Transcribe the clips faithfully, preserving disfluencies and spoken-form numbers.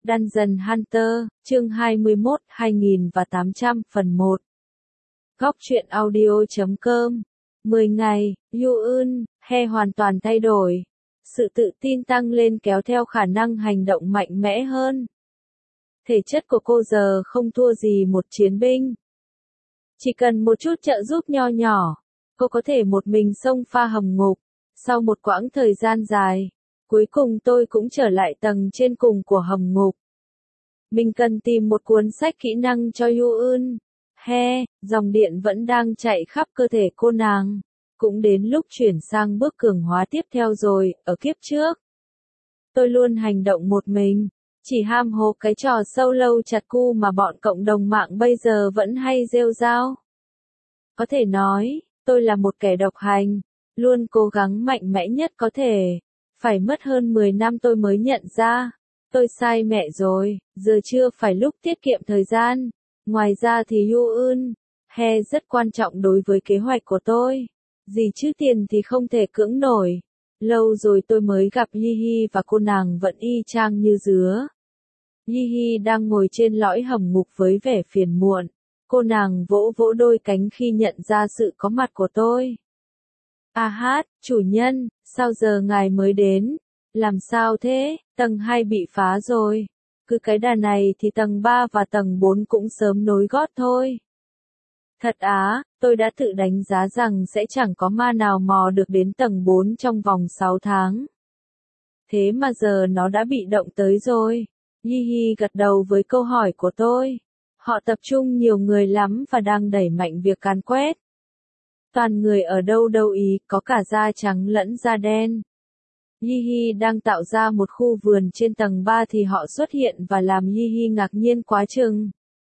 Dungeon Hunter, chương hai mươi mốt, hai nghìn tám trăm, phần một. Góc truyện audio chấm com. mười ngày, Yoon, He hoàn toàn thay đổi. Sự tự tin tăng lên kéo theo khả năng hành động mạnh mẽ hơn. Thể chất của cô giờ không thua gì một chiến binh. Chỉ cần một chút trợ giúp nho nhỏ, cô có thể một mình xông pha hầm ngục. Sau một quãng thời gian dài, cuối cùng tôi cũng trở lại tầng trên cùng của hầm ngục. Mình cần tìm một cuốn sách kỹ năng cho Yoon. He, dòng điện vẫn đang chạy khắp cơ thể cô nàng. Cũng đến lúc chuyển sang bước cường hóa tiếp theo rồi, ở kiếp trước. Tôi luôn hành động một mình, chỉ ham hố cái trò solo chặt cu mà bọn cộng đồng mạng bây giờ vẫn hay rêu rao. Có thể nói, tôi là một kẻ độc hành, luôn cố gắng mạnh mẽ nhất có thể. Phải mất hơn mười năm tôi mới nhận ra, tôi sai mẹ rồi, giờ chưa phải lúc tiết kiệm thời gian. Ngoài ra thì Yoon, He rất quan trọng đối với kế hoạch của tôi. Gì chứ tiền thì không thể cưỡng nổi. Lâu rồi tôi mới gặp Yi và cô nàng vẫn y chang như dứa. Yi đang ngồi trên lõi hầm ngục với vẻ phiền muộn. Cô nàng vỗ vỗ đôi cánh khi nhận ra sự có mặt của tôi. À hát, chủ nhân, sao giờ ngài mới đến? Làm sao thế? Tầng hai bị phá rồi. Cứ cái đà này thì tầng ba và tầng bốn cũng sớm nối gót thôi. Thật á, tôi đã tự đánh giá rằng sẽ chẳng có ma nào mò được đến tầng bốn trong vòng sáu tháng. Thế mà giờ nó đã bị động tới rồi. Yi gật đầu với câu hỏi của tôi. Họ tập trung nhiều người lắm và đang đẩy mạnh việc càn quét. Toàn người ở đâu đâu ý, có cả da trắng lẫn da đen. Yi đang tạo ra một khu vườn trên tầng ba thì họ xuất hiện và làm Yi ngạc nhiên quá chừng.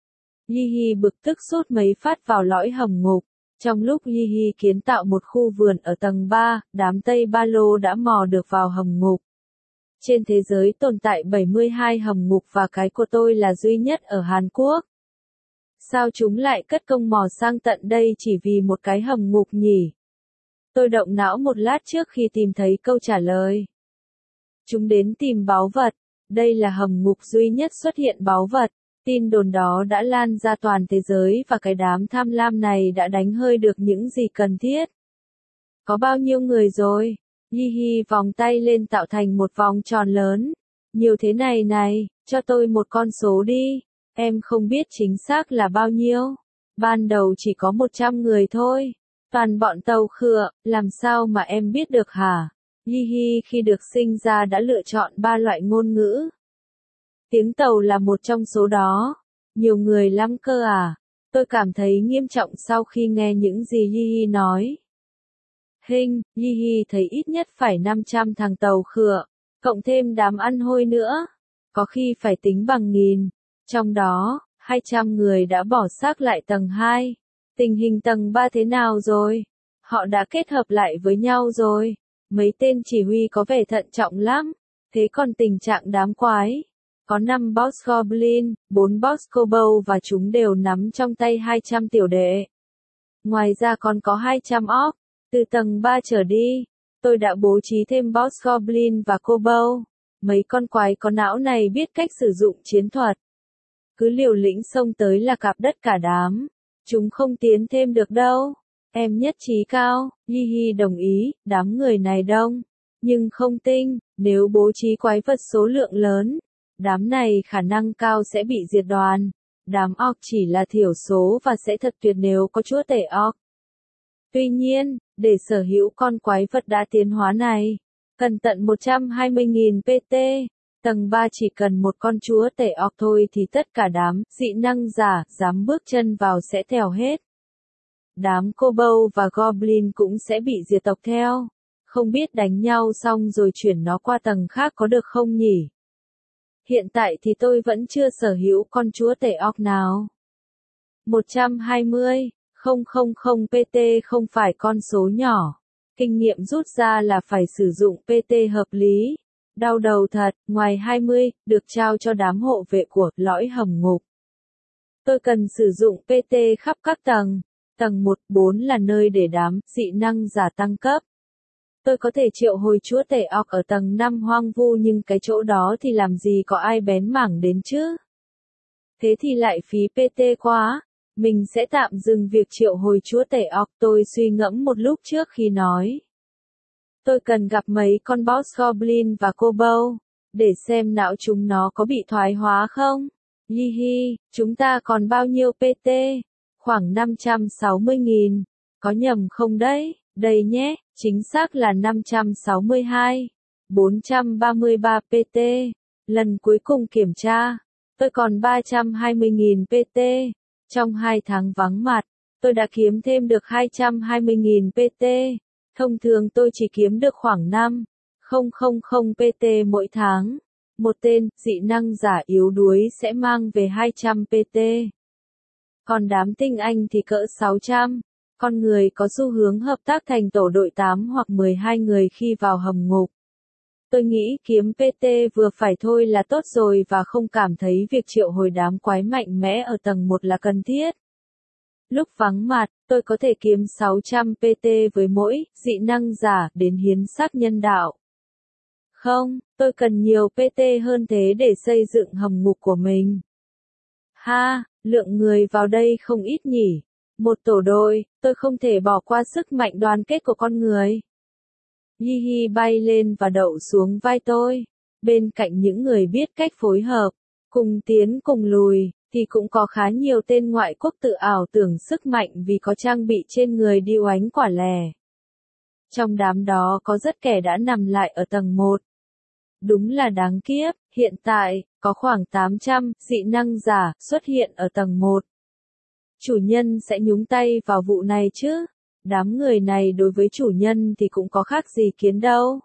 Yi bực tức sút mấy phát vào lõi hầm ngục. Trong lúc Yi kiến tạo một khu vườn ở tầng ba, đám Tây Ba Lô đã mò được vào hầm ngục. Trên thế giới tồn tại bảy mươi hai hầm ngục và cái của tôi là duy nhất ở Hàn Quốc. Sao chúng lại cất công mò sang tận đây chỉ vì một cái hầm ngục nhỉ? Tôi động não một lát trước khi tìm thấy câu trả lời. Chúng đến tìm báu vật. Đây là hầm ngục duy nhất xuất hiện báu vật. Tin đồn đó đã lan ra toàn thế giới và cái đám tham lam này đã đánh hơi được những gì cần thiết. Có bao nhiêu người rồi? Yi vòng tay lên tạo thành một vòng tròn lớn. Nhiều thế này này, cho tôi một con số đi. Em không biết chính xác là bao nhiêu. Ban đầu chỉ có một trăm người thôi. Toàn bọn tàu khựa, làm sao mà em biết được hả? Yi khi được sinh ra đã lựa chọn ba loại ngôn ngữ. Tiếng tàu là một trong số đó. Nhiều người lắm cơ à? Tôi cảm thấy nghiêm trọng sau khi nghe những gì Yi nói. Hình, Yi thấy ít nhất phải năm trăm thằng tàu khựa, cộng thêm đám ăn hôi nữa. Có khi phải tính bằng nghìn. Trong đó, hai trăm người đã bỏ xác lại tầng hai. Tình hình tầng ba thế nào rồi? Họ đã kết hợp lại với nhau rồi. Mấy tên chỉ huy có vẻ thận trọng lắm. Thế còn tình trạng đám quái? Có năm boss Goblin, bốn boss Kobold và chúng đều nắm trong tay hai trăm tiểu đệ. Ngoài ra còn có hai trăm orc. Từ tầng ba trở đi, tôi đã bố trí thêm boss Goblin và Kobold. Mấy con quái có não này biết cách sử dụng chiến thuật. Cứ liều lĩnh xông tới là cạp đất cả đám. Chúng không tiến thêm được đâu. Em nhất trí cao, Yi đồng ý, đám người này đông. Nhưng không tinh, nếu bố trí quái vật số lượng lớn, đám này khả năng cao sẽ bị diệt đoàn. Đám orc chỉ là thiểu số và sẽ thật tuyệt nếu có chúa tể orc. Tuy nhiên, để sở hữu con quái vật đã tiến hóa này, cần tận một trăm hai mươi nghìn pê tê. Tầng ba chỉ cần một con chúa tể orc thôi thì tất cả đám dị năng giả dám bước chân vào sẽ theo hết. Đám Kobold và Goblin cũng sẽ bị diệt tộc theo. Không biết đánh nhau xong rồi chuyển nó qua tầng khác có được không nhỉ? Hiện tại thì tôi vẫn chưa sở hữu con chúa tể orc nào. một trăm hai mươi nghìn pê tê không phải con số nhỏ. Kinh nghiệm rút ra là phải sử dụng pê tê hợp lý. Đau đầu thật, ngoài hai mươi, được trao cho đám hộ vệ của lõi hầm ngục. Tôi cần sử dụng pê tê khắp các tầng. Tầng một, bốn là nơi để đám dị năng giả tăng cấp. tôi có thể triệu hồi chúa tể Orc ở tầng năm hoang vu nhưng cái chỗ đó thì làm gì có ai bén mảng đến chứ? Thế thì lại phí pê tê quá. Mình sẽ tạm dừng việc triệu hồi chúa tể Orc, tôi suy ngẫm một lúc trước khi nói. Tôi cần gặp mấy con boss Goblin và Kobold, để xem não chúng nó có bị thoái hóa không. Hi hi, chúng ta còn bao nhiêu pê tê? Khoảng năm trăm sáu mươi nghìn. Có nhầm không đấy? Đây nhé, chính xác là năm trăm sáu mươi hai. bốn trăm ba mươi ba pê tê. Lần cuối cùng kiểm tra, tôi còn ba trăm hai mươi nghìn pê tê. Trong hai tháng vắng mặt, tôi đã kiếm thêm được hai trăm hai mươi nghìn pê tê. Thông thường tôi chỉ kiếm được khoảng năm nghìn pê tê mỗi tháng. Một tên dị năng giả yếu đuối sẽ mang về hai trăm pê tê. Còn đám tinh anh thì cỡ sáu trăm. Con người có xu hướng hợp tác thành tổ đội tám hoặc mười hai người khi vào hầm ngục. Tôi nghĩ kiếm pê tê vừa phải thôi là tốt rồi và không cảm thấy việc triệu hồi đám quái mạnh mẽ ở tầng một là cần thiết. Lúc vắng mặt, tôi có thể kiếm sáu trăm pê tê với mỗi dị năng giả đến hiến xác nhân đạo. Không, tôi cần nhiều pê tê hơn thế để xây dựng hầm ngục của mình. Ha, lượng người vào đây không ít nhỉ. Một tổ đội, tôi không thể bỏ qua sức mạnh đoàn kết của con người. Hi hi bay lên và đậu xuống vai tôi. Bên cạnh những người biết cách phối hợp, cùng tiến cùng lùi, thì cũng có khá nhiều tên ngoại quốc tự ảo tưởng sức mạnh vì có trang bị trên người đi oánh quả lè. Trong đám đó có rất kẻ đã nằm lại ở tầng một. Đúng là đáng kiếp, hiện tại, có khoảng tám trăm dị năng giả xuất hiện ở tầng một. Chủ nhân sẽ nhúng tay vào vụ này chứ? Đám người này đối với chủ nhân thì cũng có khác gì kiến đâu.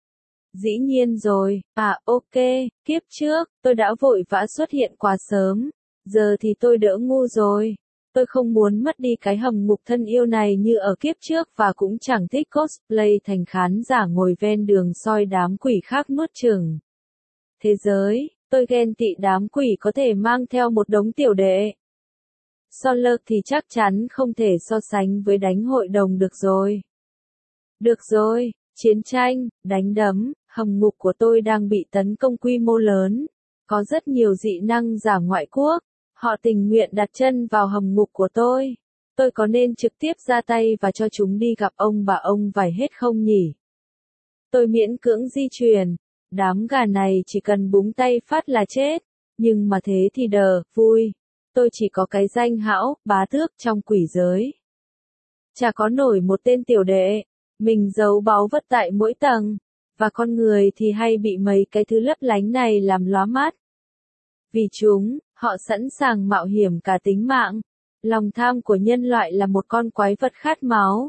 Dĩ nhiên rồi, à ok, kiếp trước, tôi đã vội vã xuất hiện quá sớm. Giờ thì tôi đỡ ngu rồi. Tôi không muốn mất đi cái hầm ngục thân yêu này như ở kiếp trước và cũng chẳng thích cosplay thành khán giả ngồi ven đường soi đám quỷ khác nuốt chửng. Thế giới, tôi ghen tị đám quỷ có thể mang theo một đống tiểu đệ. Solo thì chắc chắn không thể so sánh với đánh hội đồng được rồi. Được rồi, chiến tranh, đánh đấm, hầm ngục của tôi đang bị tấn công quy mô lớn. Có rất nhiều dị năng giả ngoại quốc. Họ tình nguyện đặt chân vào hầm ngục của tôi. Tôi có nên trực tiếp ra tay và cho chúng đi gặp ông bà ông vải hết không nhỉ? Tôi miễn cưỡng di chuyển. Đám gà này chỉ cần búng tay phát là chết. Nhưng mà thế thì đờ, vui. Tôi chỉ có cái danh hão, bá tước trong quỷ giới. Chả có nổi một tên tiểu đệ. Mình giấu báu vật tại mỗi tầng. Và con người thì hay bị mấy cái thứ lấp lánh này làm lóa mắt. Vì chúng, họ sẵn sàng mạo hiểm cả tính mạng. Lòng tham của nhân loại là một con quái vật khát máu.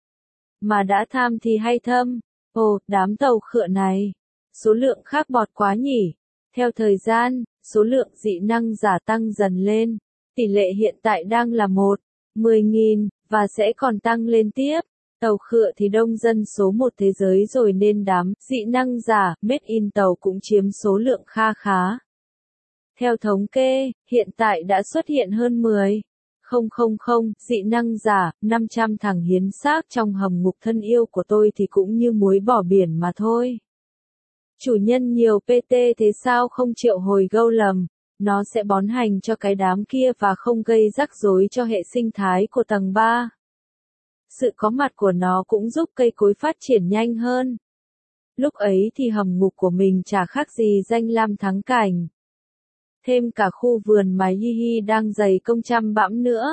Mà đã tham thì hay thâm. Ồ, đám tàu khựa này. Số lượng khác bọt quá nhỉ. Theo thời gian, số lượng dị năng giả tăng dần lên. Tỷ lệ hiện tại đang là một, mười nghìn, và sẽ còn tăng lên tiếp. Tàu khựa thì đông dân số một thế giới rồi nên đám dị năng giả made in tàu cũng chiếm số lượng kha khá. Theo thống kê, hiện tại đã xuất hiện hơn mười nghìn dị năng giả, năm trăm thằng hiến xác trong hầm ngục thân yêu của tôi thì cũng như muối bỏ biển mà thôi. Chủ nhân nhiều pê tê thế sao không triệu hồi Golem, nó sẽ bón hành cho cái đám kia và không gây rắc rối cho hệ sinh thái của tầng ba. Sự có mặt của nó cũng giúp cây cối phát triển nhanh hơn. Lúc ấy thì hầm ngục của mình chả khác gì danh lam thắng cảnh. Thêm cả khu vườn mà Hi Hi đang dày công chăm bẵm nữa.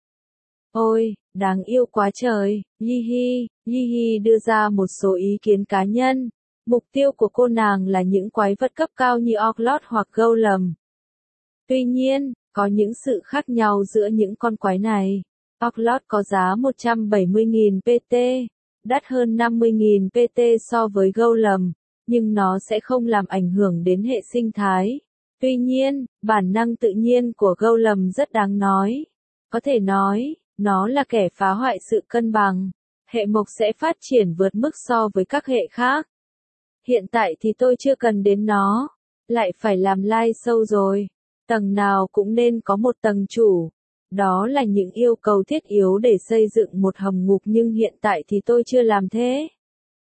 Ôi, đáng yêu quá trời, Hi Hi, Hi Hi đưa ra một số ý kiến cá nhân. Mục tiêu của cô nàng là những quái vật cấp cao như Orc hoặc Golem. Tuy nhiên, có những sự khác nhau giữa những con quái này. Orc có giá một trăm bảy mươi nghìn pê tê, đắt hơn năm mươi nghìn pê tê so với Golem, nhưng nó sẽ không làm ảnh hưởng đến hệ sinh thái. Tuy nhiên, bản năng tự nhiên của Golem rất đáng nói. Có thể nói, nó là kẻ phá hoại sự cân bằng. Hệ mộc sẽ phát triển vượt mức so với các hệ khác. Hiện tại thì tôi chưa cần đến nó. Lại phải làm live show rồi. Tầng nào cũng nên có một tầng chủ. Đó là những yêu cầu thiết yếu để xây dựng một hầm ngục nhưng hiện tại thì tôi chưa làm thế.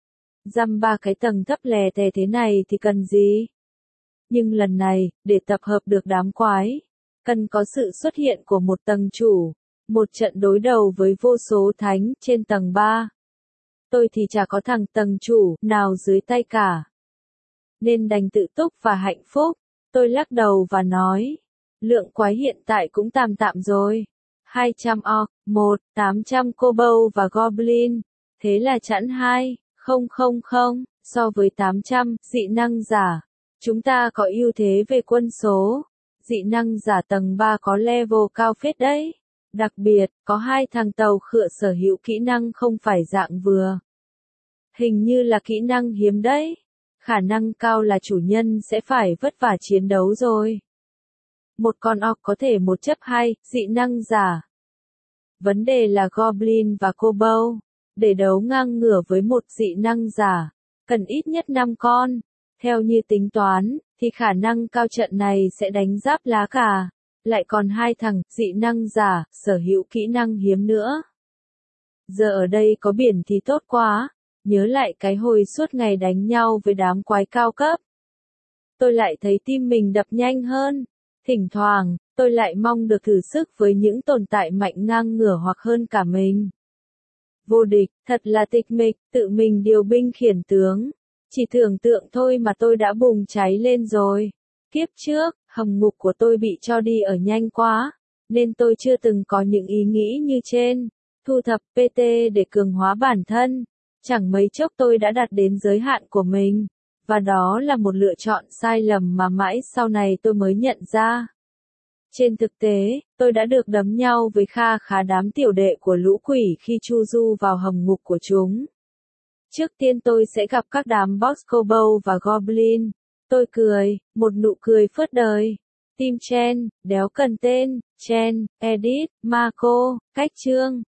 Dăm ba cái tầng thấp lè tè thế này thì cần gì? Nhưng lần này, để tập hợp được đám quái, cần có sự xuất hiện của một tầng chủ, một trận đối đầu với vô số thánh trên tầng ba. Tôi thì chả có thằng tầng chủ nào dưới tay cả. Nên đành tự túc và hạnh phúc. Tôi lắc đầu và nói, lượng quái hiện tại cũng tạm tạm rồi. hai trăm orc, một, tám trăm kobold và goblin. Thế là chẵn hai, không không không, so với tám trăm dị năng giả. Chúng ta có ưu thế về quân số. Dị năng giả tầng ba có level cao phết đấy. Đặc biệt, có hai thằng tàu khựa sở hữu kỹ năng không phải dạng vừa. Hình như là kỹ năng hiếm đấy. Khả năng cao là chủ nhân sẽ phải vất vả chiến đấu rồi. Một con orc có thể một chấp hai, dị năng giả. Vấn đề là goblin và kobold. Để đấu ngang ngửa với một dị năng giả, cần ít nhất năm con. Theo như tính toán, thì khả năng cao trận này sẽ đánh giáp lá cà. Lại còn hai thằng dị năng giả, sở hữu kỹ năng hiếm nữa. Giờ ở đây có biển thì tốt quá. Nhớ lại cái hồi suốt ngày đánh nhau với đám quái cao cấp. Tôi lại thấy tim mình đập nhanh hơn. Thỉnh thoảng, tôi lại mong được thử sức với những tồn tại mạnh ngang ngửa hoặc hơn cả mình. Vô địch, thật là tịch mịch, tự mình điều binh khiển tướng. Chỉ tưởng tượng thôi mà tôi đã bùng cháy lên rồi. Kiếp trước, hầm ngục của tôi bị cho đi ở nhanh quá, nên tôi chưa từng có những ý nghĩ như trên. Thu thập pê tê để cường hóa bản thân. Chẳng mấy chốc tôi đã đạt đến giới hạn của mình. Và đó là một lựa chọn sai lầm mà mãi sau này tôi mới nhận ra. Trên thực tế, tôi đã được đấm nhau với kha khá đám tiểu đệ của lũ quỷ khi chu du vào hầm ngục của chúng. Trước tiên tôi sẽ gặp các đám boss kobold và goblin. Tôi cười, một nụ cười phớt đời. Team Chen, đéo cần tên, Chen, Edit, Marco, cách chương.